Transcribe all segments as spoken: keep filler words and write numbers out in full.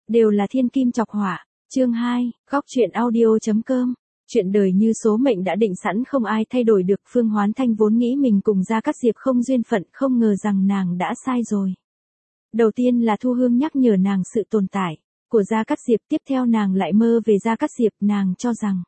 đều là thiên kim chọc họa. Chương hai, góc truyện audio chấm com. Chuyện đời như số mệnh đã định sẵn không ai thay đổi được. Phương Hoán Thanh vốn nghĩ mình cùng Gia Cát Diệp không duyên phận, không ngờ rằng nàng đã sai rồi. Đầu tiên là Thu Hương nhắc nhở nàng sự tồn tại của Gia Cát Diệp, tiếp theo nàng lại mơ về Gia Cát Diệp, nàng cho rằng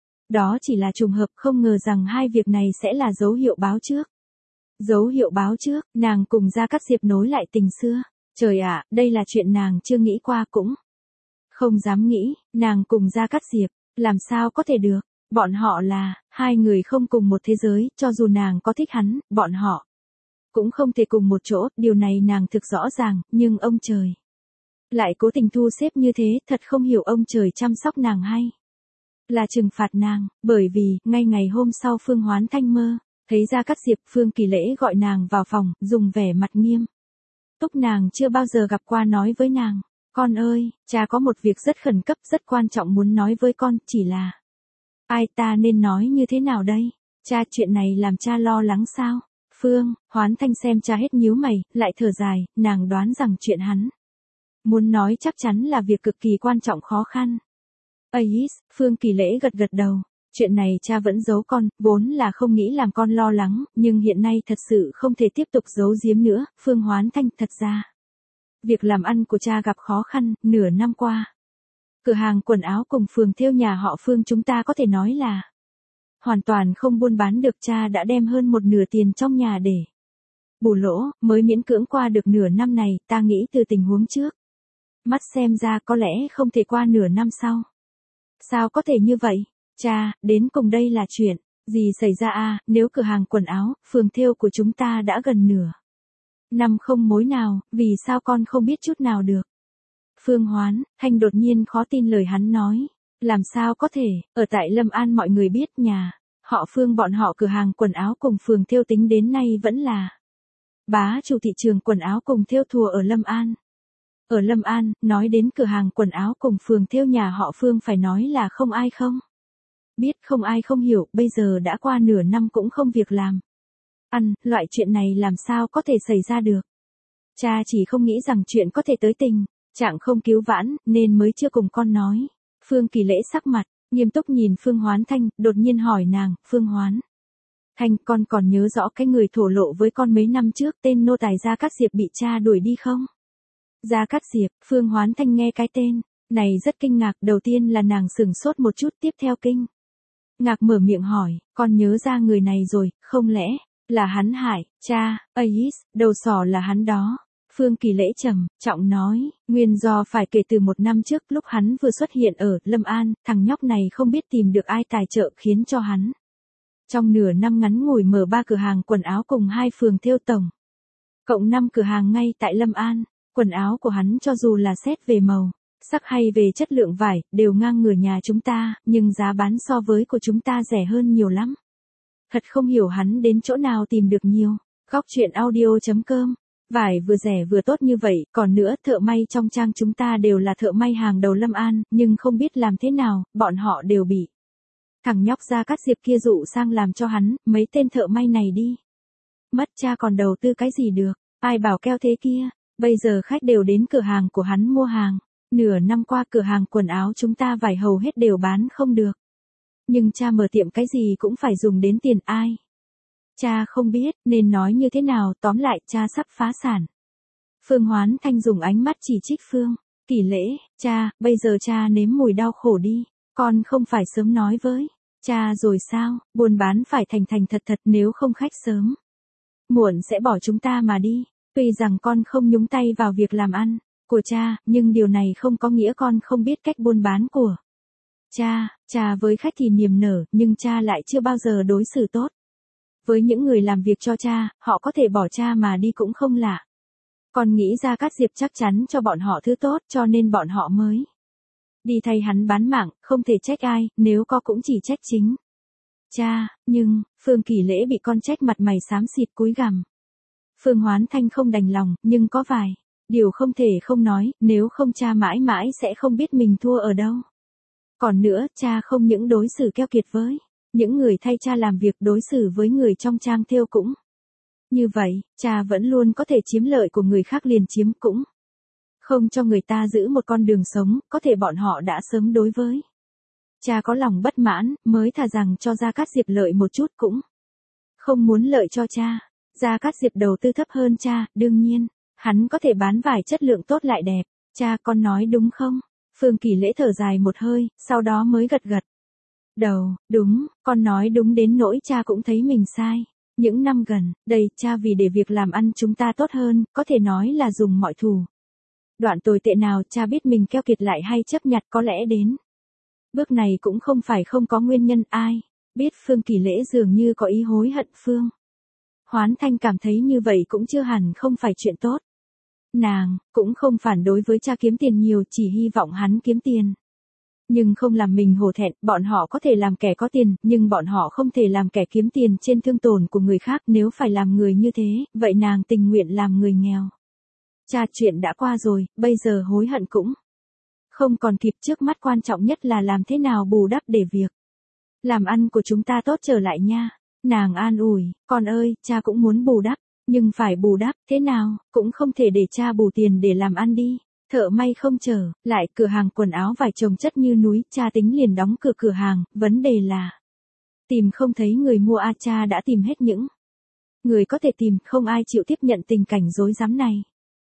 đó chỉ là trùng hợp, không ngờ rằng hai việc này sẽ là dấu hiệu báo trước. Dấu hiệu báo trước, nàng cùng Gia Cát Diệp nối lại tình xưa. Trời ạ, đây là chuyện nàng chưa nghĩ qua cũng không dám nghĩ, nàng cùng Gia Cát Diệp, làm sao có thể được, bọn họ là hai người không cùng một thế giới, cho dù nàng có thích hắn, bọn họ cũng không thể cùng một chỗ, điều này nàng thực rõ ràng, nhưng ông trời lại cố tình thu xếp như thế, thật không hiểu ông trời chăm sóc nàng hay là trừng phạt nàng, bởi vì, ngay ngày hôm sau Phương Hoán Thanh mơ thấy Gia Cát Diệp. Phương Kỳ Lễ gọi nàng vào phòng, dùng vẻ mặt nghiêm túc nàng chưa bao giờ gặp qua nói với nàng, con ơi, cha có một việc rất khẩn cấp, rất quan trọng muốn nói với con, chỉ là ai ta nên nói như thế nào đây? Cha, chuyện này làm cha lo lắng sao? Phương Hoán Thanh xem cha hết nhíu mày, lại thở dài, nàng đoán rằng chuyện hắn muốn nói chắc chắn là việc cực kỳ quan trọng khó khăn. Ais, Phương Kỳ Lễ gật gật đầu. Chuyện này cha vẫn giấu con, vốn là không nghĩ làm con lo lắng, nhưng hiện nay thật sự không thể tiếp tục giấu giếm nữa. Phương Hoán Thanh, thật ra việc làm ăn của cha gặp khó khăn, nửa năm qua. Cửa hàng quần áo cùng phường thêu nhà họ Phương chúng ta có thể nói là hoàn toàn không buôn bán được, cha đã đem hơn một nửa tiền trong nhà để bù lỗ, mới miễn cưỡng qua được nửa năm này, ta nghĩ từ tình huống trước mắt xem ra có lẽ không thể qua nửa năm sau. Sao có thể như vậy? Cha, đến cùng đây là chuyện gì xảy ra à, nếu cửa hàng quần áo, phường thêu của chúng ta đã gần nửa năm không mối nào, vì sao con không biết chút nào được? Phương Hoán Thanh đột nhiên khó tin lời hắn nói. Làm sao có thể, ở tại Lâm An mọi người biết nhà họ Phương bọn họ cửa hàng quần áo cùng phường thêu tính đến nay vẫn là bá chủ thị trường quần áo cùng thêu thùa ở Lâm An. Ở Lâm An, nói đến cửa hàng quần áo cùng phường thêu nhà họ Phương phải nói là không ai không biết, không ai không hiểu, bây giờ đã qua nửa năm cũng không việc làm ăn, loại chuyện này làm sao có thể xảy ra được. Cha chỉ không nghĩ rằng chuyện có thể tới tình trạng không cứu vãn, nên mới chưa cùng con nói. Phương Kỳ Lễ sắc mặt nghiêm túc nhìn Phương Hoán Thanh, đột nhiên hỏi nàng, Phương Hoán Thanh, con còn nhớ rõ cái người thổ lộ với con mấy năm trước, tên nô tài Gia Cát Diệp bị cha đuổi đi không? Gia Cát Diệp. Phương Hoán Thanh nghe cái tên này rất kinh ngạc, đầu tiên là nàng sửng sốt một chút, tiếp theo kinh ngạc mở miệng hỏi, con nhớ ra người này rồi, không lẽ là hắn hại cha? Ais, đầu sỏ là hắn đó. Phương Kỳ Lễ trầm trọng nói, nguyên do phải kể từ một năm trước, lúc hắn vừa xuất hiện ở Lâm An, thằng nhóc này không biết tìm được ai tài trợ, khiến cho hắn trong nửa năm ngắn ngủi mở ba cửa hàng quần áo cùng hai phường thêu, tổng cộng năm cửa hàng ngay tại Lâm An. Quần áo của hắn cho dù là xét về màu sắc hay về chất lượng vải, đều ngang ngửa nhà chúng ta, nhưng giá bán so với của chúng ta rẻ hơn nhiều lắm. Thật không hiểu hắn đến chỗ nào tìm được nhiều. Góc truyện audio chấm com. Vải vừa rẻ vừa tốt như vậy, còn nữa, thợ may trong trang chúng ta đều là thợ may hàng đầu Lâm An, nhưng không biết làm thế nào, bọn họ đều bị thằng nhóc Gia Cát Diệp kia dụ sang làm cho hắn, mấy tên thợ may này đi mất, cha còn đầu tư cái gì được, ai bảo keo thế kia. Bây giờ khách đều đến cửa hàng của hắn mua hàng. Nửa năm qua cửa hàng quần áo chúng ta vải hầu hết đều bán không được. Nhưng cha mở tiệm cái gì cũng phải dùng đến tiền, ai? Cha không biết nên nói như thế nào, tóm lại cha sắp phá sản. Phương Hoán Thanh dùng ánh mắt chỉ trích Phương Kỳ Lễ, cha, bây giờ cha nếm mùi đau khổ đi, con không phải sớm nói với cha rồi sao, buôn bán phải thành thành thật thật, nếu không khách sớm muộn sẽ bỏ chúng ta mà đi. Tuy rằng con không nhúng tay vào việc làm ăn của cha, nhưng điều này không có nghĩa con không biết cách buôn bán của cha. Cha với khách thì niềm nở, nhưng cha lại chưa bao giờ đối xử tốt với những người làm việc cho cha, họ có thể bỏ cha mà đi cũng không lạ. Con nghĩ Gia Cát Diệp chắc chắn cho bọn họ thứ tốt, cho nên bọn họ mới đi thay hắn bán mạng, không thể trách ai, nếu có cũng chỉ trách chính cha. Nhưng Phương Kỳ Lễ bị con trách mặt mày xám xịt cúi gằm. Phương Hoán Thanh không đành lòng, nhưng có vài điều không thể không nói, nếu không cha mãi mãi sẽ không biết mình thua ở đâu. Còn nữa, cha không những đối xử keo kiệt với những người thay cha làm việc, đối xử với người trong trang thêu cũng như vậy, cha vẫn luôn có thể chiếm lợi của người khác liền chiếm cũng Không cho người ta giữ một con đường sống, có thể bọn họ đã sớm đối với cha có lòng bất mãn, mới thà rằng cho Gia Cát Diệp lợi một chút cũng không muốn lợi cho cha. Gia Cát Diệp đầu tư thấp hơn cha, đương nhiên, hắn có thể bán vải chất lượng tốt lại đẹp. Cha, con nói đúng không? Phương Kỳ Lễ thở dài một hơi, sau đó mới gật gật đầu, đúng, con nói đúng đến nỗi cha cũng thấy mình sai. Những năm gần đây, cha vì để việc làm ăn chúng ta tốt hơn, có thể nói là dùng mọi thủ đoạn tồi tệ nào. Cha biết mình keo kiệt lại hay chấp nhặt, có lẽ đến bước này cũng không phải không có nguyên nhân. Ai biết Phương Kỳ Lễ dường như có ý hối hận. Phương Hoán Thanh cảm thấy như vậy cũng chưa hẳn không phải chuyện tốt. Nàng cũng không phản đối với cha kiếm tiền nhiều, chỉ hy vọng hắn kiếm tiền nhưng không làm mình hổ thẹn. Bọn họ có thể làm kẻ có tiền, nhưng bọn họ không thể làm kẻ kiếm tiền trên thương tổn của người khác. Nếu phải làm người như thế, vậy nàng tình nguyện làm người nghèo. Cha, chuyện đã qua rồi, bây giờ hối hận cũng không còn kịp. Trước mắt quan trọng nhất là làm thế nào bù đắp để việc làm ăn của chúng ta tốt trở lại nha. Nàng an ủi, con ơi, cha cũng muốn bù đắp, nhưng phải bù đắp thế nào, cũng không thể để cha bù tiền để làm ăn đi. Thợ may không trở lại, cửa hàng quần áo vải chồng chất như núi, cha tính liền đóng cửa cửa hàng, vấn đề là tìm không thấy người mua. A cha đã tìm hết những người có thể tìm, không ai chịu tiếp nhận tình cảnh rối rắm này.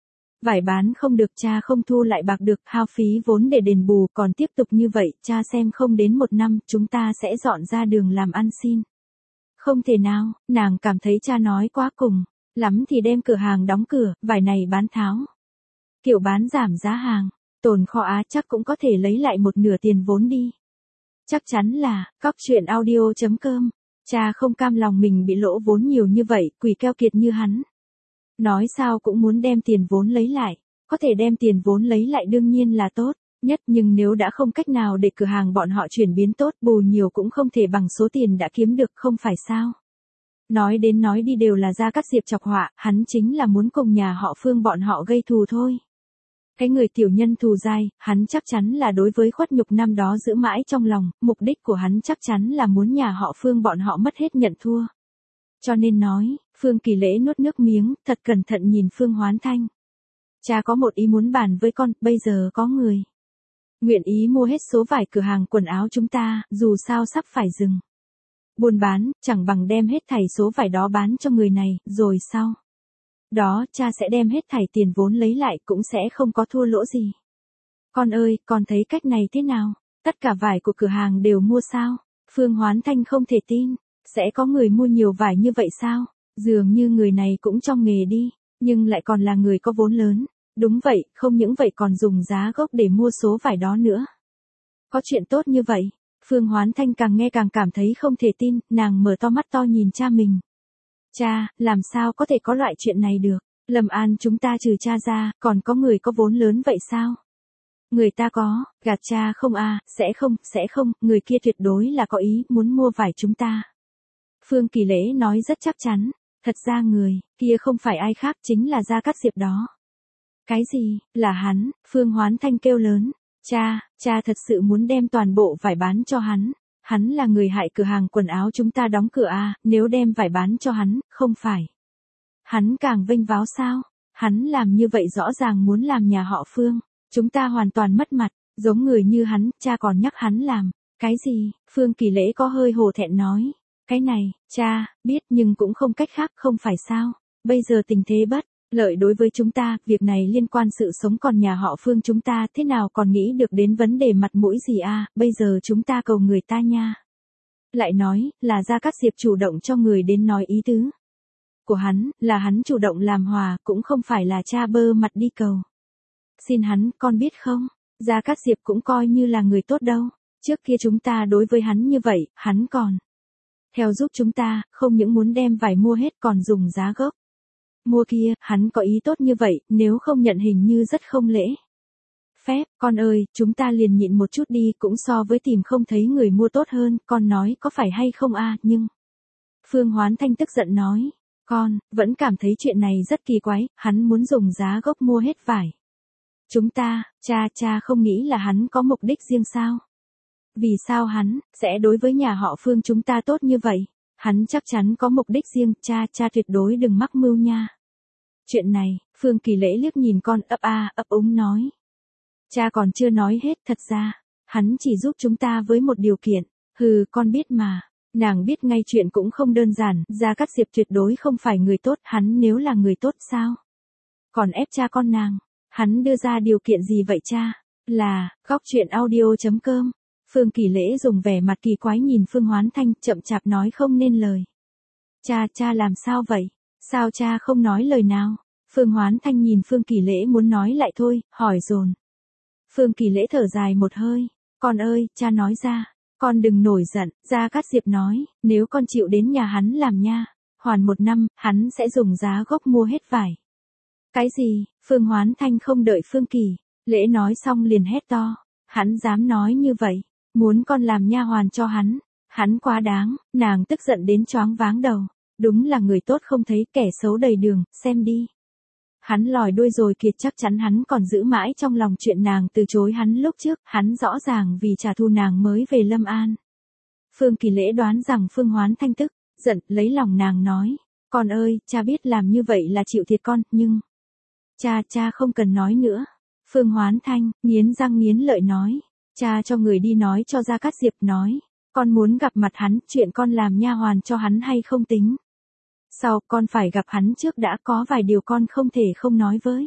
Vải bán không được, cha không thu lại bạc được, hao phí vốn để đền bù, còn tiếp tục như vậy, cha xem không đến một năm, chúng ta sẽ dọn ra đường làm ăn xin. Không thể nào, nàng cảm thấy cha nói quá cùng, lắm thì đem cửa hàng đóng cửa, vải này bán tháo. Kiểu bán giảm giá hàng, tồn kho á chắc cũng có thể lấy lại một nửa tiền vốn đi. Chắc chắn là, cóc truyện audio chấm com. Cha không cam lòng mình bị lỗ vốn nhiều như vậy, quỷ keo kiệt như hắn. Nói sao cũng muốn đem tiền vốn lấy lại. Có thể đem tiền vốn lấy lại đương nhiên là tốt nhất, nhưng nếu đã không cách nào để cửa hàng bọn họ chuyển biến tốt, bù nhiều cũng không thể bằng số tiền đã kiếm được, không phải sao. Nói đến nói đi đều là Gia Cát Diệp chọc họa, hắn chính là muốn cùng nhà họ Phương bọn họ gây thù thôi. Cái người tiểu nhân thù dai, hắn chắc chắn là đối với khuất nhục năm đó giữ mãi trong lòng, mục đích của hắn chắc chắn là muốn nhà họ Phương bọn họ mất hết nhận thua. Cho nên nói, Phương Kỳ Lễ nuốt nước miếng, thật cẩn thận nhìn Phương Hoán Thanh. Cha có một ý muốn bàn với con, bây giờ có người nguyện ý mua hết số vải cửa hàng quần áo chúng ta, dù sao sắp phải dừng buôn bán, chẳng bằng đem hết thảy số vải đó bán cho người này, rồi sau đó cha sẽ đem hết thảy tiền vốn lấy lại, cũng sẽ không có thua lỗ gì. Con ơi, con thấy cách này thế nào? Tất cả vải của cửa hàng đều mua sao? Phương Hoán Thanh không thể tin, sẽ có người mua nhiều vải như vậy sao? Dường như người này cũng trong nghề đi, nhưng lại còn là người có vốn lớn. Đúng vậy, không những vậy còn dùng giá gốc để mua số vải đó nữa. Có chuyện tốt như vậy? Phương Hoán Thanh càng nghe càng cảm thấy không thể tin, nàng mở to mắt to nhìn cha mình. Cha, làm sao có thể có loại chuyện này được? Lâm An chúng ta trừ cha ra, còn có người có vốn lớn vậy sao? Người ta có, gạt cha không à, sẽ không, sẽ không, người kia tuyệt đối là có ý muốn mua vải chúng ta. Phương Kỳ Lễ nói rất chắc chắn, thật ra người kia không phải ai khác, chính là Gia Cát Diệp đó. Cái gì, là hắn? Phương Hoán Thanh kêu lớn. Cha, cha thật sự muốn đem toàn bộ vải bán cho hắn. Hắn là người hại cửa hàng quần áo chúng ta đóng cửa à, nếu đem vải bán cho hắn, không phải hắn càng vênh váo sao? Hắn làm như vậy rõ ràng muốn làm nhà họ Phương chúng ta hoàn toàn mất mặt, giống người như hắn, cha còn nhắc hắn làm cái gì? Phương Kỳ Lễ có hơi hổ thẹn nói. Cái này, cha biết nhưng cũng không cách khác, không phải sao? Bây giờ tình thế bất lợi đối với chúng ta, việc này liên quan sự sống còn nhà họ Phương chúng ta, thế nào còn nghĩ được đến vấn đề mặt mũi gì à, bây giờ chúng ta cầu người ta nha. Lại nói, là Gia Cát Diệp chủ động cho người đến nói ý tứ của hắn, là hắn chủ động làm hòa, cũng không phải là cha bơ mặt đi cầu xin hắn, con biết không, Gia Cát Diệp cũng coi như là người tốt đâu. Trước kia chúng ta đối với hắn như vậy, hắn còn theo giúp chúng ta, không những muốn đem vải mua hết còn dùng giá gốc mua kia, hắn có ý tốt như vậy, nếu không nhận hình như rất không lễ phép. Con ơi, chúng ta liền nhịn một chút đi, cũng so với tìm không thấy người mua tốt hơn, con nói có phải hay không a? Nhưng Phương Hoán Thanh tức giận nói, con vẫn cảm thấy chuyện này rất kỳ quái, hắn muốn dùng giá gốc mua hết vải chúng ta, cha cha không nghĩ là hắn có mục đích riêng sao? Vì sao hắn sẽ đối với nhà họ Phương chúng ta tốt như vậy? Hắn chắc chắn có mục đích riêng, cha cha tuyệt đối đừng mắc mưu nha. Chuyện này, Phương Kỳ Lễ liếc nhìn con ấp a ấp úng nói. Cha còn chưa nói hết, thật ra, hắn chỉ giúp chúng ta với một điều kiện. Hừ, con biết mà. Nàng biết ngay chuyện cũng không đơn giản, Gia Cát Diệp tuyệt đối không phải người tốt, hắn nếu là người tốt sao? Còn ép cha con nàng, hắn đưa ra điều kiện gì vậy cha? Là, góc truyện audio chấm com. Phương Kỳ Lễ dùng vẻ mặt kỳ quái nhìn Phương Hoán Thanh, chậm chạp nói không nên lời. Cha, cha làm sao vậy? Sao cha không nói lời nào? Phương Hoán Thanh nhìn Phương Kỳ Lễ muốn nói lại thôi, hỏi dồn. Phương Kỳ Lễ thở dài một hơi. Con ơi, cha nói ra. Con đừng nổi giận, Gia Cát Diệp nói, nếu con chịu đến nhà hắn làm nha, hoàn một năm, hắn sẽ dùng giá gốc mua hết vải. Cái gì? Phương Hoán Thanh không đợi Phương Kỳ Lễ nói xong liền hét to. Hắn dám nói như vậy, muốn con làm nha hoàn cho hắn, hắn quá đáng, nàng tức giận đến choáng váng đầu. Đúng là người tốt không thấy, kẻ xấu đầy đường, xem đi. Hắn lòi đuôi rồi kìa, chắc chắn hắn còn giữ mãi trong lòng chuyện nàng từ chối hắn lúc trước, hắn rõ ràng vì trả thù nàng mới về Lâm An. Phương Kỳ Lễ đoán rằng Phương Hoán Thanh tức giận, lấy lòng nàng nói, con ơi, cha biết làm như vậy là chịu thiệt con, nhưng... Cha, cha không cần nói nữa. Phương Hoán Thanh, nghiến răng nghiến lợi nói, cha cho người đi nói cho Gia Cát Diệp nói, con muốn gặp mặt hắn, chuyện con làm nha hoàn cho hắn hay không tính. Sau, con phải gặp hắn trước đã, có vài điều con không thể không nói với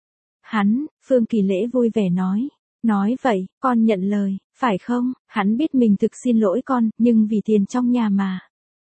hắn. Phương Kỳ Lễ vui vẻ nói. Nói vậy, con nhận lời, phải không? Hắn biết mình thực xin lỗi con, nhưng vì tiền trong nhà mà.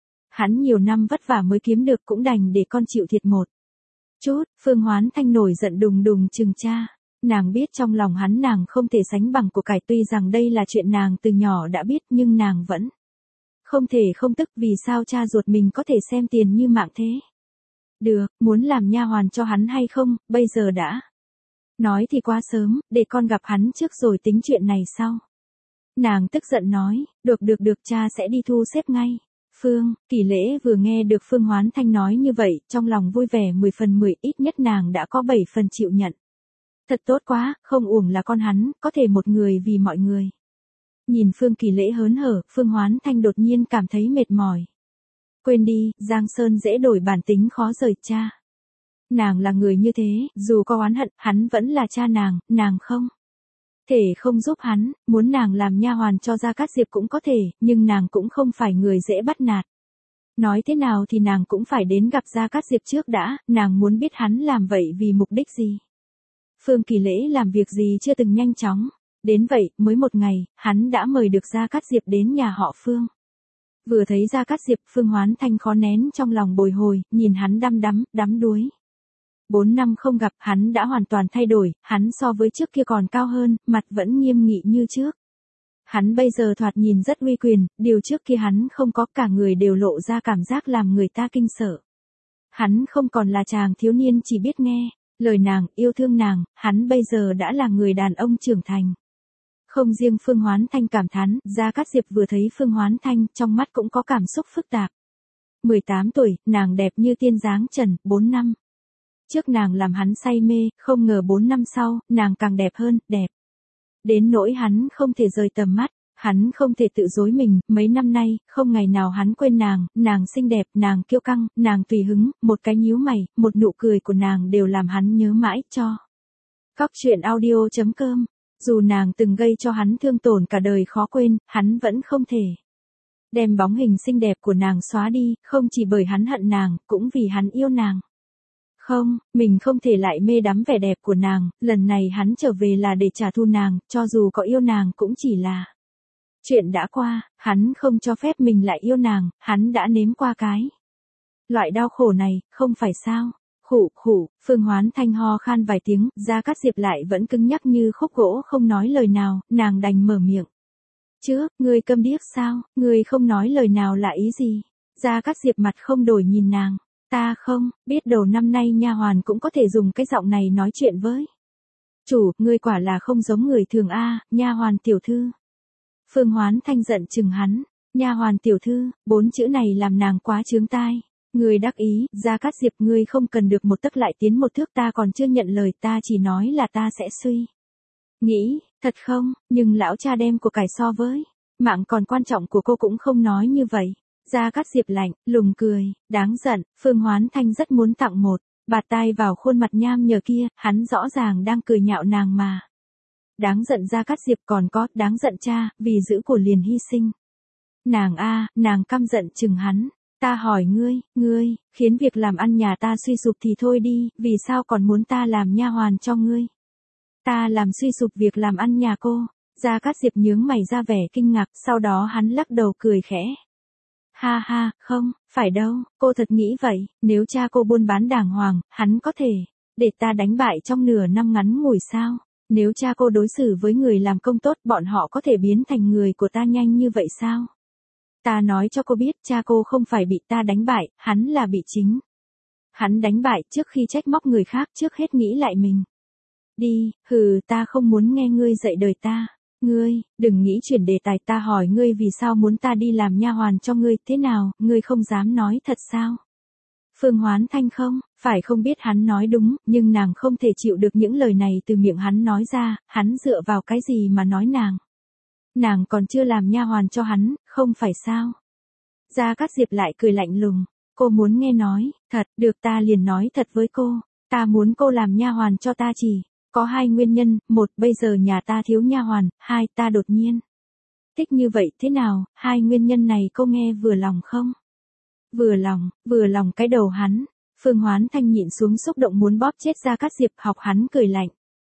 Hắn nhiều năm vất vả mới kiếm được, cũng đành để con chịu thiệt một chút. Phương Hoán Thanh nổi giận đùng đùng chừng cha. Nàng biết trong lòng hắn nàng không thể sánh bằng của cải, tuy rằng đây là chuyện nàng từ nhỏ đã biết, nhưng nàng vẫn không thể không tức. Vì sao cha ruột mình có thể xem tiền như mạng thế? Được, muốn làm nha hoàn cho hắn hay không, bây giờ đã nói thì quá sớm, để con gặp hắn trước rồi tính chuyện này sau. Nàng tức giận nói, được được được, cha sẽ đi thu xếp ngay. Phương Kỳ Lễ vừa nghe được Phương Hoán Thanh nói như vậy, trong lòng vui vẻ mười phần mười, ít nhất nàng đã có bảy phần chịu nhận. Thật tốt quá, không uổng là con hắn, có thể một người vì mọi người. Nhìn Phương Kỳ Lễ hớn hở, Phương Hoán Thanh đột nhiên cảm thấy mệt mỏi. Quên đi, Giang Sơn dễ đổi bản tính khó rời cha. Nàng là người như thế, dù có oán hận, hắn vẫn là cha nàng, nàng không thể không giúp hắn, muốn nàng làm nha hoàn cho Gia Cát Diệp cũng có thể, nhưng nàng cũng không phải người dễ bắt nạt. Nói thế nào thì nàng cũng phải đến gặp Gia Cát Diệp trước đã, nàng muốn biết hắn làm vậy vì mục đích gì. Phương Kỳ Lễ làm việc gì chưa từng nhanh chóng. Đến vậy, mới một ngày, hắn đã mời được Gia Cát Diệp đến nhà họ Phương. Vừa thấy Gia Cát Diệp, Phương Hoán Thanh khó nén trong lòng bồi hồi, nhìn hắn đăm đắm, đắm đuối. Bốn năm không gặp, hắn đã hoàn toàn thay đổi, hắn so với trước kia còn cao hơn, mặt vẫn nghiêm nghị như trước. Hắn bây giờ thoạt nhìn rất uy quyền, điều trước kia hắn không có, cả người đều lộ ra cảm giác làm người ta kinh sợ. Hắn không còn là chàng thiếu niên chỉ biết nghe lời nàng, yêu thương nàng, hắn bây giờ đã là người đàn ông trưởng thành. Không riêng Phương Hoán Thanh cảm thán, Gia Cát Diệp vừa thấy Phương Hoán Thanh, trong mắt cũng có cảm xúc phức tạp. mười tám tuổi, nàng đẹp như tiên dáng trần, bốn năm trước nàng làm hắn say mê, không ngờ bốn năm sau, nàng càng đẹp hơn, đẹp đến nỗi hắn không thể rời tầm mắt, hắn không thể tự dối mình, mấy năm nay, không ngày nào hắn quên nàng, nàng xinh đẹp, nàng kiêu căng, nàng tùy hứng, một cái nhíu mày, một nụ cười của nàng đều làm hắn nhớ mãi cho. Góc truyện audio chấm com. Dù nàng từng gây cho hắn thương tổn cả đời khó quên, hắn vẫn không thể đem bóng hình xinh đẹp của nàng xóa đi, không chỉ bởi hắn hận nàng, cũng vì hắn yêu nàng. Không, mình không thể lại mê đắm vẻ đẹp của nàng, lần này hắn trở về là để trả thù nàng, cho dù có yêu nàng cũng chỉ là chuyện đã qua, hắn không cho phép mình lại yêu nàng, hắn đã nếm qua cái loại đau khổ này, không phải sao? Khụ khụ, Phương Hoán Thanh ho khan vài tiếng, Gia Cát Diệp lại vẫn cứng nhắc như khúc gỗ không nói lời nào, nàng đành mở miệng. Chứ, ngươi câm điếc sao, ngươi không nói lời nào là ý gì? Gia Cát Diệp mặt không đổi nhìn nàng. Ta không, biết đầu năm nay nha hoàn cũng có thể dùng cái giọng này nói chuyện với chủ, ngươi quả là không giống người thường a, nha hoàn tiểu thư. Phương Hoán Thanh giận chừng hắn, nha hoàn tiểu thư, bốn chữ này làm nàng quá chướng tai. Ngươi đắc ý, Gia Cát Diệp, ngươi không cần được một tấc lại tiến một thước, ta còn chưa nhận lời, ta chỉ nói là ta sẽ suy nghĩ, thật không, nhưng lão cha đem của cải so với mạng còn quan trọng của cô cũng không nói như vậy. Gia Cát Diệp lạnh lùng cười, đáng giận, Phương Hoán Thanh rất muốn tặng một bạt tai vào khuôn mặt nham nhở kia, hắn rõ ràng đang cười nhạo nàng mà. Đáng giận Gia Cát Diệp, còn có, đáng giận cha, vì giữ của liền hy sinh. Nàng a, nàng căm giận chừng hắn. Ta hỏi ngươi, ngươi, khiến việc làm ăn nhà ta suy sụp thì thôi đi, vì sao còn muốn ta làm nha hoàn cho ngươi? Ta làm suy sụp việc làm ăn nhà cô. Gia Cát Diệp nhướng mày ra vẻ kinh ngạc, sau đó hắn lắc đầu cười khẽ. Ha ha, không, phải đâu, cô thật nghĩ vậy, nếu cha cô buôn bán đàng hoàng, hắn có thể để ta đánh bại trong nửa năm ngắn ngủi sao? Nếu cha cô đối xử với người làm công tốt, bọn họ có thể biến thành người của ta nhanh như vậy sao? Ta nói cho cô biết, cha cô không phải bị ta đánh bại, hắn là bị chính hắn đánh bại. Trước khi trách móc người khác, trước hết nghĩ lại mình. Đi, hừ, ta không muốn nghe ngươi dạy đời ta. Ngươi, đừng nghĩ chuyển đề tài, ta hỏi ngươi vì sao muốn ta đi làm nha hoàn cho ngươi, thế nào, ngươi không dám nói thật sao? Phương Hoán Thanh không, phải không biết hắn nói đúng, nhưng nàng không thể chịu được những lời này từ miệng hắn nói ra, hắn dựa vào cái gì mà nói nàng? Nàng còn chưa làm nha hoàn cho hắn, không phải sao? Gia Cát Diệp lại cười lạnh lùng, cô muốn nghe nói, thật, được ta liền nói thật với cô, ta muốn cô làm nha hoàn cho ta chỉ có hai nguyên nhân, một, bây giờ nhà ta thiếu nha hoàn, hai, ta đột nhiên thích như vậy, thế nào, hai nguyên nhân này cô nghe vừa lòng không? Vừa lòng, vừa lòng cái đầu hắn. Phương Hoán Thanh nhịn xuống xúc động muốn bóp chết Gia Cát Diệp, học hắn cười lạnh.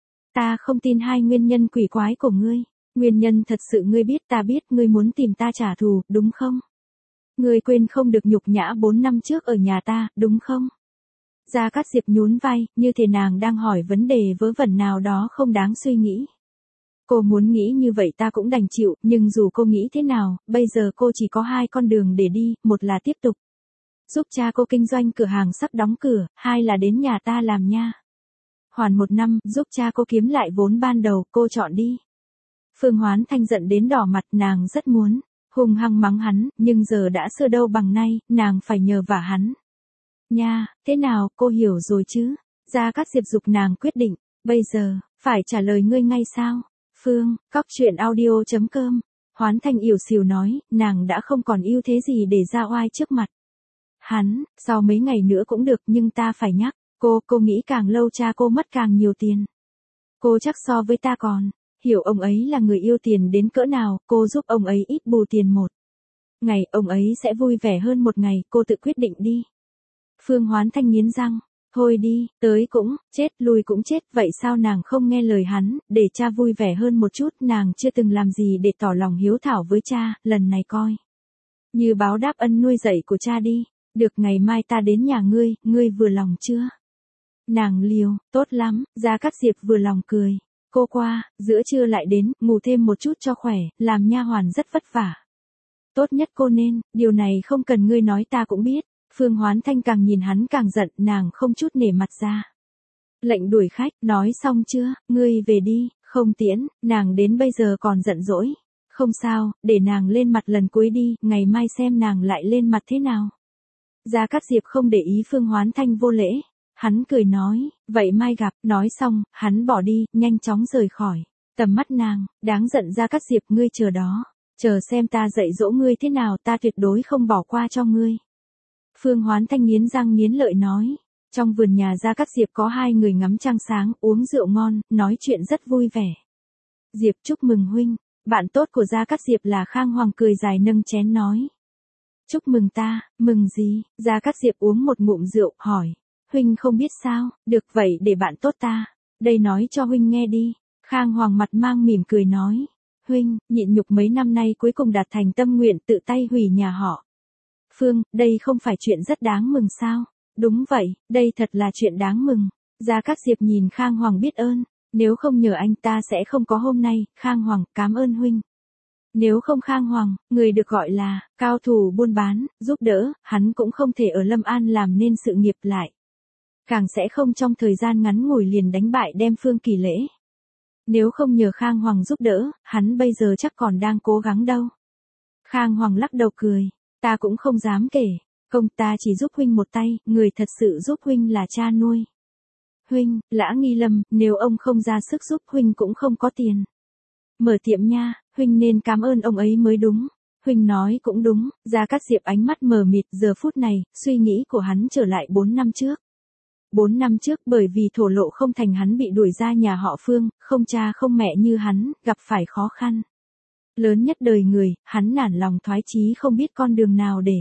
Ta không tin hai nguyên nhân quỷ quái của ngươi. Nguyên nhân thật sự ngươi biết, ta biết, ngươi muốn tìm ta trả thù, đúng không? Ngươi quên không được nhục nhã bốn năm trước ở nhà ta, đúng không? Gia Cát Diệp nhún vai, như thể nàng đang hỏi vấn đề vớ vẩn nào đó không đáng suy nghĩ. Cô muốn nghĩ như vậy ta cũng đành chịu, nhưng dù cô nghĩ thế nào, bây giờ cô chỉ có hai con đường để đi, một là tiếp tục giúp cha cô kinh doanh cửa hàng sắp đóng cửa, hai là đến nhà ta làm nha hoàn một năm, giúp cha cô kiếm lại vốn ban đầu, cô chọn đi. Phương Hoán Thanh giận đến đỏ mặt, nàng rất muốn hung hăng mắng hắn, nhưng giờ đã xưa đâu bằng nay, nàng phải nhờ vả hắn. Nha, thế nào, cô hiểu rồi chứ? Gia Cát Diệp dục nàng quyết định, bây giờ, phải trả lời ngươi ngay sao? Phương, cóc truyện audio chấm com. Hoán Thanh ỉu xìu nói, nàng đã không còn ưu thế gì để ra oai trước mặt hắn, sau mấy ngày nữa cũng được, nhưng ta phải nhắc, cô, cô nghĩ càng lâu cha cô mất càng nhiều tiền. Cô chắc so với ta còn hiểu ông ấy là người yêu tiền đến cỡ nào, cô giúp ông ấy ít bù tiền một ngày, ông ấy sẽ vui vẻ hơn một ngày, cô tự quyết định đi. Phương Hoán Thanh nghiến răng, thôi đi, tới cũng, chết, lui cũng chết, vậy sao nàng không nghe lời hắn, để cha vui vẻ hơn một chút, nàng chưa từng làm gì để tỏ lòng hiếu thảo với cha, lần này coi như báo đáp ân nuôi dạy của cha đi. Được, ngày mai ta đến nhà ngươi, ngươi vừa lòng chưa? Nàng liều, tốt lắm, Gia Cát Diệp vừa lòng cười. Cô qua, giữa trưa lại đến, ngủ thêm một chút cho khỏe, làm nha hoàn rất vất vả. Tốt nhất cô nên, điều này không cần ngươi nói ta cũng biết. Phương Hoán Thanh càng nhìn hắn càng giận, nàng không chút nể mặt ra. Lệnh đuổi khách, nói xong chưa, ngươi về đi, không tiễn, nàng đến bây giờ còn giận dỗi. Không sao, để nàng lên mặt lần cuối đi, ngày mai xem nàng lại lên mặt thế nào. Gia Cát Diệp không để ý Phương Hoán Thanh vô lễ. Hắn cười nói, vậy mai gặp, nói xong, hắn bỏ đi, nhanh chóng rời khỏi tầm mắt nàng. Đáng giận Gia Cát Diệp, ngươi chờ đó, chờ xem ta dạy dỗ ngươi thế nào, ta tuyệt đối không bỏ qua cho ngươi. Phương Hoán Thanh nghiến răng nghiến lợi nói. Trong vườn nhà Gia Cát Diệp có hai người ngắm trăng sáng, uống rượu ngon, nói chuyện rất vui vẻ. Diệp, chúc mừng huynh. Bạn tốt của Gia Cát Diệp là Khang Hoàng cười dài nâng chén nói. Chúc mừng ta, mừng gì? Gia Cát Diệp uống một ngụm rượu, hỏi. Huynh không biết sao, được vậy để bạn tốt ta. Đây nói cho huynh nghe đi. Khang Hoàng mặt mang mỉm cười nói. Huynh, nhịn nhục mấy năm nay cuối cùng đạt thành tâm nguyện tự tay hủy nhà họ Phương, đây không phải chuyện rất đáng mừng sao? Đúng vậy, đây thật là chuyện đáng mừng. Gia Cát Diệp nhìn Khang Hoàng biết ơn. Nếu không nhờ anh ta sẽ không có hôm nay, Khang Hoàng, cảm ơn huynh. Nếu không Khang Hoàng, người được gọi là cao thủ buôn bán, giúp đỡ, hắn cũng không thể ở Lâm An làm nên sự nghiệp lại. Càng sẽ không trong thời gian ngắn ngủi liền đánh bại đem Phương Kỳ Lễ. Nếu không nhờ Khang Hoàng giúp đỡ, hắn bây giờ chắc còn đang cố gắng đâu. Khang Hoàng lắc đầu cười, ta cũng không dám kể, không, ta chỉ giúp huynh một tay, người thật sự giúp huynh là cha nuôi. Huynh, Lã Nghi Lâm, nếu ông không ra sức giúp huynh cũng không có tiền mở tiệm nha, huynh nên cảm ơn ông ấy mới đúng. Huynh nói cũng đúng. Gia Cát Diệp ánh mắt mờ mịt, giờ phút này, suy nghĩ của hắn trở lại bốn năm trước. Bốn năm trước bởi vì thổ lộ không thành hắn bị đuổi ra nhà họ Phương, không cha không mẹ như hắn, gặp phải khó khăn lớn nhất đời người, hắn nản lòng thoái chí không biết con đường nào để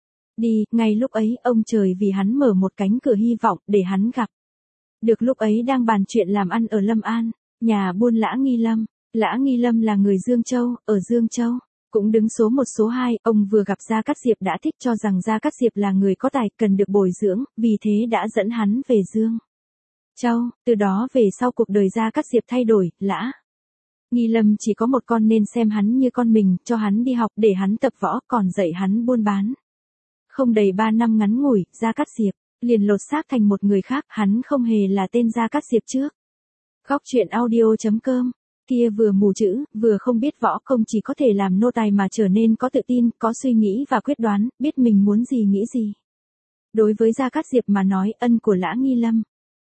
đi, ngay lúc ấy ông trời vì hắn mở một cánh cửa hy vọng để hắn gặp được lúc ấy đang bàn chuyện làm ăn ở Lâm An, nhà buôn Lã Nghi Lâm. Lã Nghi Lâm là người Dương Châu, ở Dương Châu, cũng đứng số một số hai, ông vừa gặp Gia Cát Diệp đã thích cho rằng Gia Cát Diệp là người có tài, cần được bồi dưỡng, vì thế đã dẫn hắn về Dương Châu, từ đó về sau cuộc đời Gia Cát Diệp thay đổi, Lã Nghi Lâm chỉ có một con nên xem hắn như con mình, cho hắn đi học để hắn tập võ, còn dạy hắn buôn bán. Không đầy ba năm ngắn ngủi, Gia Cát Diệp liền lột xác thành một người khác, hắn không hề là tên Gia Cát Diệp trước. Góc truyện audio.com, kia vừa mù chữ, vừa không biết võ công chỉ có thể làm nô tài mà trở nên có tự tin, có suy nghĩ và quyết đoán, biết mình muốn gì nghĩ gì. Đối với Gia Cát Diệp mà nói, ân của Lã Nghi Lâm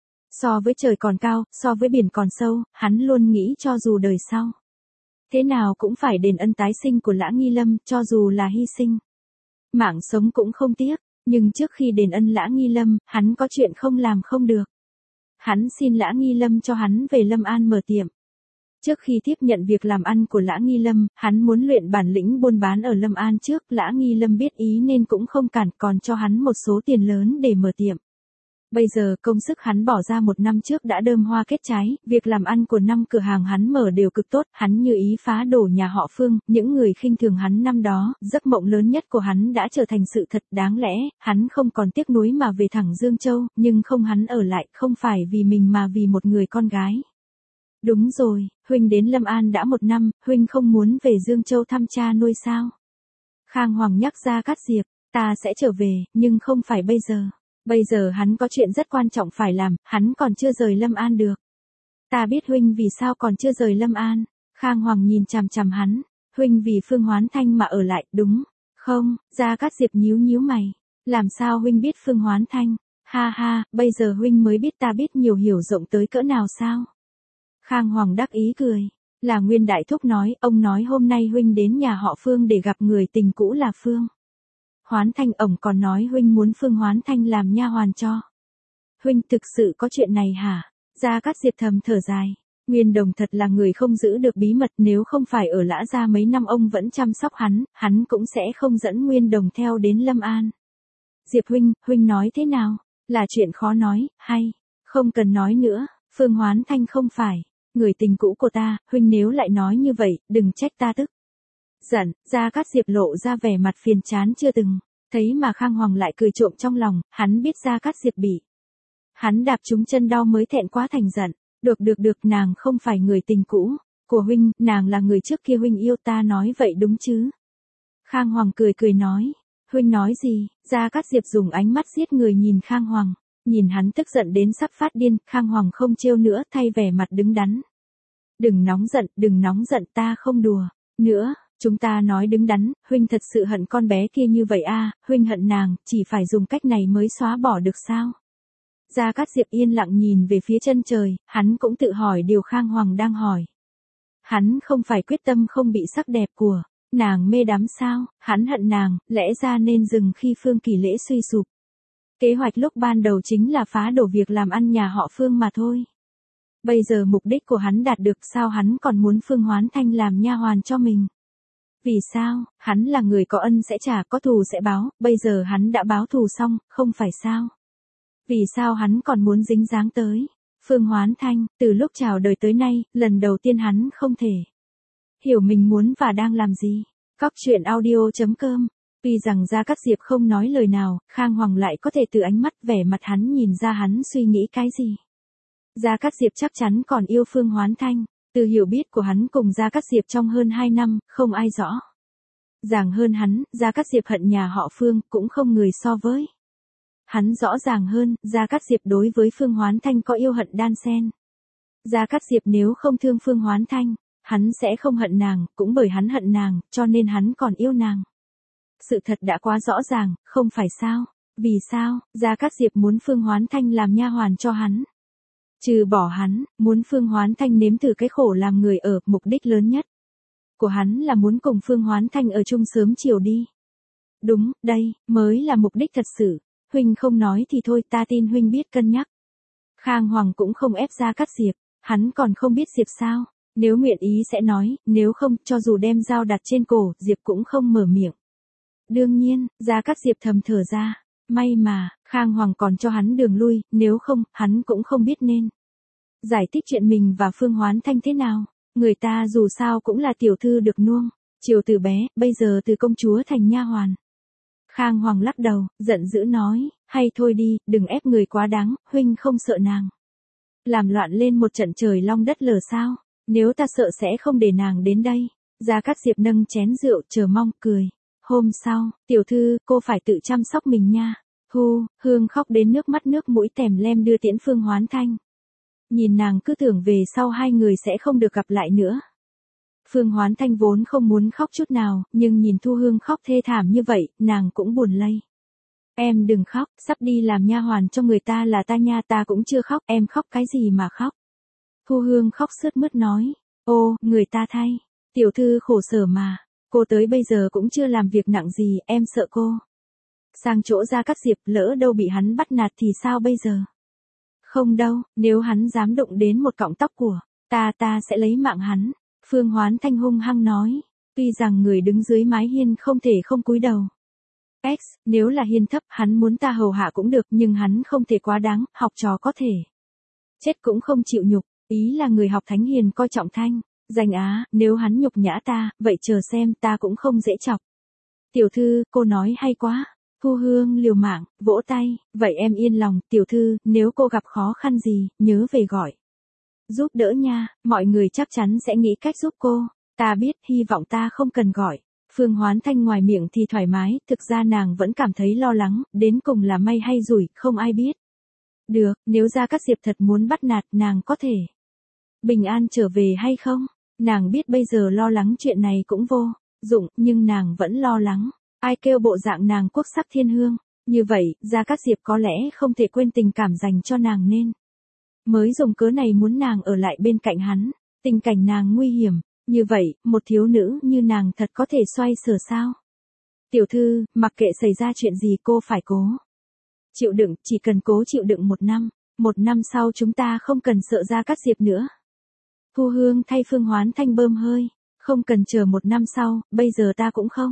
so với trời còn cao, so với biển còn sâu, hắn luôn nghĩ cho dù đời sau thế nào cũng phải đền ân tái sinh của Lã Nghi Lâm, cho dù là hy sinh mạng sống cũng không tiếc. Nhưng trước khi đền ân Lã Nghi Lâm, hắn có chuyện không làm không được. Hắn xin Lã Nghi Lâm cho hắn về Lâm An mở tiệm. Trước khi tiếp nhận việc làm ăn của Lã Nghi Lâm, hắn muốn luyện bản lĩnh buôn bán ở Lâm An trước. Lã Nghi Lâm biết ý nên cũng không cản, còn cho hắn một số tiền lớn để mở tiệm. Bây giờ công sức hắn bỏ ra một năm trước đã đơm hoa kết trái, việc làm ăn của năm cửa hàng hắn mở đều cực tốt, hắn như ý phá đổ nhà họ Phương, những người khinh thường hắn năm đó, giấc mộng lớn nhất của hắn đã trở thành sự thật, đáng lẽ, hắn không còn tiếc nuối mà về thẳng Dương Châu, nhưng không, hắn ở lại, không phải vì mình mà vì một người con gái. Đúng rồi, huynh đến Lâm An đã một năm, huynh không muốn về Dương Châu thăm cha nuôi sao? Khang Hoàng nhắc Gia Cát Diệp, ta sẽ trở về, nhưng không phải bây giờ. Bây giờ hắn có chuyện rất quan trọng phải làm, hắn còn chưa rời Lâm An được. Ta biết huynh vì sao còn chưa rời Lâm An. Khang Hoàng nhìn chằm chằm hắn, huynh vì Phương Hoán Thanh mà ở lại, đúng không? Gia Cát Diệp nhíu nhíu mày, làm sao huynh biết Phương Hoán Thanh? Ha ha, bây giờ huynh mới biết ta biết nhiều hiểu rộng tới cỡ nào sao? Khang Hoàng đắc ý cười, là Nguyên Đại Thúc nói, ông nói hôm nay huynh đến nhà họ Phương để gặp người tình cũ là Phương Hoán Thanh, ổng còn nói huynh muốn Phương Hoán Thanh làm nha hoàn cho huynh, thực sự có chuyện này hả? Gia Cát Diệp thầm thở dài, Nguyên Đồng thật là người không giữ được bí mật, nếu không phải ở Lã gia mấy năm ông vẫn chăm sóc hắn, hắn cũng sẽ không dẫn Nguyên Đồng theo đến Lâm An. Diệp huynh, huynh nói thế nào? Là chuyện khó nói, hay không cần nói nữa, Phương Hoán Thanh không phải người tình cũ của ta, huynh nếu lại nói như vậy, đừng trách ta tức giận. Gia Cát Diệp lộ ra vẻ mặt phiền chán chưa từng thấy mà Khang Hoàng lại cười trộm trong lòng, hắn biết Gia Cát Diệp bị hắn đạp trúng chân đau mới thẹn quá thành giận. Được được được, nàng không phải người tình cũ của huynh, nàng là người trước kia huynh yêu, ta nói vậy đúng chứ? Khang Hoàng cười cười nói, huynh nói gì? Gia Cát Diệp dùng ánh mắt giết người nhìn Khang Hoàng, nhìn hắn tức giận đến sắp phát điên. Khang Hoàng không trêu nữa, thay vẻ mặt đứng đắn. Đừng nóng giận, đừng nóng giận, ta không đùa nữa. Chúng ta nói đứng đắn, huynh thật sự hận con bé kia như vậy à? Huynh hận nàng, chỉ phải dùng cách này mới xóa bỏ được sao? Gia Cát Diệp yên lặng nhìn về phía chân trời, hắn cũng tự hỏi điều Khang Hoàng đang hỏi. Hắn không phải quyết tâm không bị sắc đẹp của nàng mê đắm sao? Hắn hận nàng, lẽ ra nên dừng khi Phương Kỳ Lễ suy sụp. Kế hoạch lúc ban đầu chính là phá đổ việc làm ăn nhà họ Phương mà thôi. Bây giờ mục đích của hắn đạt được, sao hắn còn muốn Phương Hoán Thanh làm nha hoàn cho mình? Vì sao? Hắn là người có ân sẽ trả, có thù sẽ báo, bây giờ hắn đã báo thù xong, không phải sao? Vì sao hắn còn muốn dính dáng tới Phương Hoán Thanh? Từ lúc chào đời tới nay, lần đầu tiên hắn không thể hiểu mình muốn và đang làm gì. Góc truyện audio.com. Tuy rằng Gia Cát Diệp không nói lời nào, Khang Hoàng lại có thể từ ánh mắt vẻ mặt hắn nhìn ra hắn suy nghĩ cái gì. Gia Cát Diệp chắc chắn còn yêu Phương Hoán Thanh. Từ hiểu biết của hắn cùng Gia Cát Diệp trong hơn hai năm, không ai rõ ràng hơn hắn. Gia Cát Diệp hận nhà họ Phương, cũng không người so với hắn rõ ràng hơn. Gia Cát Diệp đối với Phương Hoán Thanh có yêu hận đan xen. Gia Cát Diệp nếu không thương Phương Hoán Thanh, hắn sẽ không hận nàng, cũng bởi hắn hận nàng, cho nên hắn còn yêu nàng. Sự thật đã quá rõ ràng, không phải sao? Vì sao? Gia Cát Diệp muốn Phương Hoán Thanh làm nha hoàn cho hắn. Trừ bỏ hắn, muốn Phương Hoán Thanh nếm thử cái khổ làm người ở, mục đích lớn nhất của hắn là muốn cùng Phương Hoán Thanh ở chung sớm chiều đi. Đúng, đây, mới là mục đích thật sự. huynh không nói thì thôi, ta tin huynh biết cân nhắc. Khang Hoàng cũng không ép Gia Cát Diệp, hắn còn không biết Diệp sao, nếu nguyện ý sẽ nói, nếu không, cho dù đem dao đặt trên cổ, Diệp cũng không mở miệng. Đương nhiên, Gia Cát Diệp thầm thở ra, may mà, Khang Hoàng còn cho hắn đường lui, nếu không, hắn cũng không biết nên giải thích chuyện mình và Phương Hoán Thanh thế nào, người ta dù sao cũng là tiểu thư được nuông, chiều từ bé, bây giờ từ công chúa thành nha hoàn. Khang Hoàng lắc đầu, giận dữ nói, hay thôi đi, đừng ép người quá đáng, huynh không sợ nàng làm loạn lên một trận trời long đất lở sao, nếu ta sợ sẽ không để nàng đến đây. Gia Cát Diệp nâng chén rượu chờ mong, cười. Hôm sau, tiểu thư, cô phải tự chăm sóc mình nha. Hu, Hương khóc đến nước mắt nước mũi tèm lem đưa tiễn Phương Hoán Thanh. Nhìn nàng cứ tưởng về sau hai người sẽ không được gặp lại nữa. Phương Hoán Thanh vốn không muốn khóc chút nào, nhưng nhìn Thu Hương khóc thê thảm như vậy, nàng cũng buồn lây. Em đừng khóc, sắp đi làm nha hoàn cho người ta là ta nha, ta cũng chưa khóc, em khóc cái gì mà khóc. Thu Hương khóc sướt mướt nói, ô, người ta thay, tiểu thư khổ sở mà, cô tới bây giờ cũng chưa làm việc nặng gì, em sợ cô sang chỗ Gia Cát Diệp, lỡ đâu bị hắn bắt nạt thì sao bây giờ. Không đâu, nếu hắn dám đụng đến một cọng tóc của ta, ta sẽ lấy mạng hắn. Phương Hoán Thanh hung hăng nói, tuy rằng người đứng dưới mái hiên không thể không cúi đầu. X, nếu là hiên thấp, hắn muốn ta hầu hạ cũng được, nhưng hắn không thể quá đáng, học trò có thể chết cũng không chịu nhục, ý là người học thánh hiền coi trọng thanh danh á, nếu hắn nhục nhã ta, vậy chờ xem, ta cũng không dễ chọc. Tiểu thư, cô nói hay quá. Thu Hương liều mạng, vỗ tay, vậy em yên lòng, tiểu thư, nếu cô gặp khó khăn gì, nhớ về gọi giúp đỡ nha, mọi người chắc chắn sẽ nghĩ cách giúp cô. Ta biết, hy vọng ta không cần gọi. Phương Hoán Thanh ngoài miệng thì thoải mái, thực ra nàng vẫn cảm thấy lo lắng, đến cùng là may hay rủi, không ai biết. Được, nếu Gia Cát Diệp thật muốn bắt nạt, nàng có thể bình an trở về hay không? Nàng biết bây giờ lo lắng chuyện này cũng vô dụng, nhưng nàng vẫn lo lắng. Ai kêu bộ dạng nàng quốc sắc thiên hương, như vậy, Gia Cát Diệp có lẽ không thể quên tình cảm dành cho nàng nên mới dùng cớ này muốn nàng ở lại bên cạnh hắn. Tình cảnh nàng nguy hiểm, như vậy, một thiếu nữ như nàng thật có thể xoay sở sao? Tiểu thư, mặc kệ xảy ra chuyện gì cô phải cố chịu đựng, chỉ cần cố chịu đựng một năm, một năm sau chúng ta không cần sợ Gia Cát Diệp nữa. Thu Hương thay Phương Hoán Thanh bơm hơi, không cần chờ một năm sau, bây giờ ta cũng không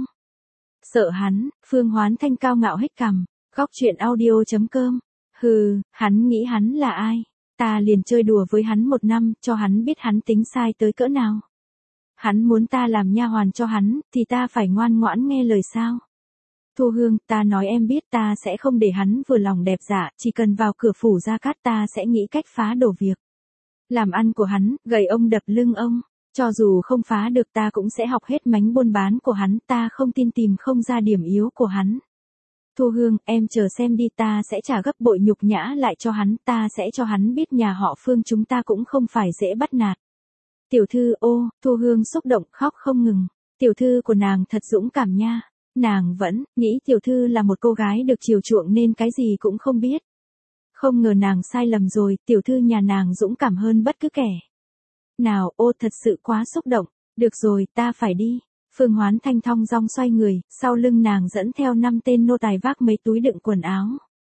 sợ hắn. Phương Hoán Thanh cao ngạo hết cằm, góc chuyện audio chấm com. Hừ, hắn nghĩ hắn là ai? Ta liền chơi đùa với hắn một năm, cho hắn biết hắn tính sai tới cỡ nào. Hắn muốn ta làm nha hoàn cho hắn, thì ta phải ngoan ngoãn nghe lời sao? Thu Hương, ta nói em biết, ta sẽ không để hắn vừa lòng đẹp dạ, chỉ cần vào cửa phủ Gia Cát ta sẽ nghĩ cách phá đổ việc làm ăn của hắn, gầy ông đập lưng ông. Cho dù không phá được ta cũng sẽ học hết mánh buôn bán của hắn, ta không tin tìm không ra điểm yếu của hắn. Thu Hương, em chờ xem đi, ta sẽ trả gấp bội nhục nhã lại cho hắn, ta sẽ cho hắn biết nhà họ Phương chúng ta cũng không phải dễ bắt nạt. Tiểu thư, ô, Thu Hương xúc động khóc không ngừng. Tiểu thư của nàng thật dũng cảm nha. Nàng vẫn nghĩ tiểu thư là một cô gái được chiều chuộng nên cái gì cũng không biết. Không ngờ nàng sai lầm rồi, tiểu thư nhà nàng dũng cảm hơn bất cứ kẻ nào. Ô, thật sự quá xúc động. Được rồi, ta phải đi. Phương Hoán Thanh thong dong xoay người, sau lưng nàng dẫn theo năm tên nô tài vác mấy túi đựng quần áo.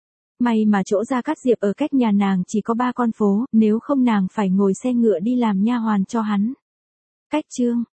May mà chỗ Gia Cát Diệp ở cách nhà nàng chỉ có ba con phố, nếu không nàng phải ngồi xe ngựa đi làm nha hoàn cho hắn. Cách chương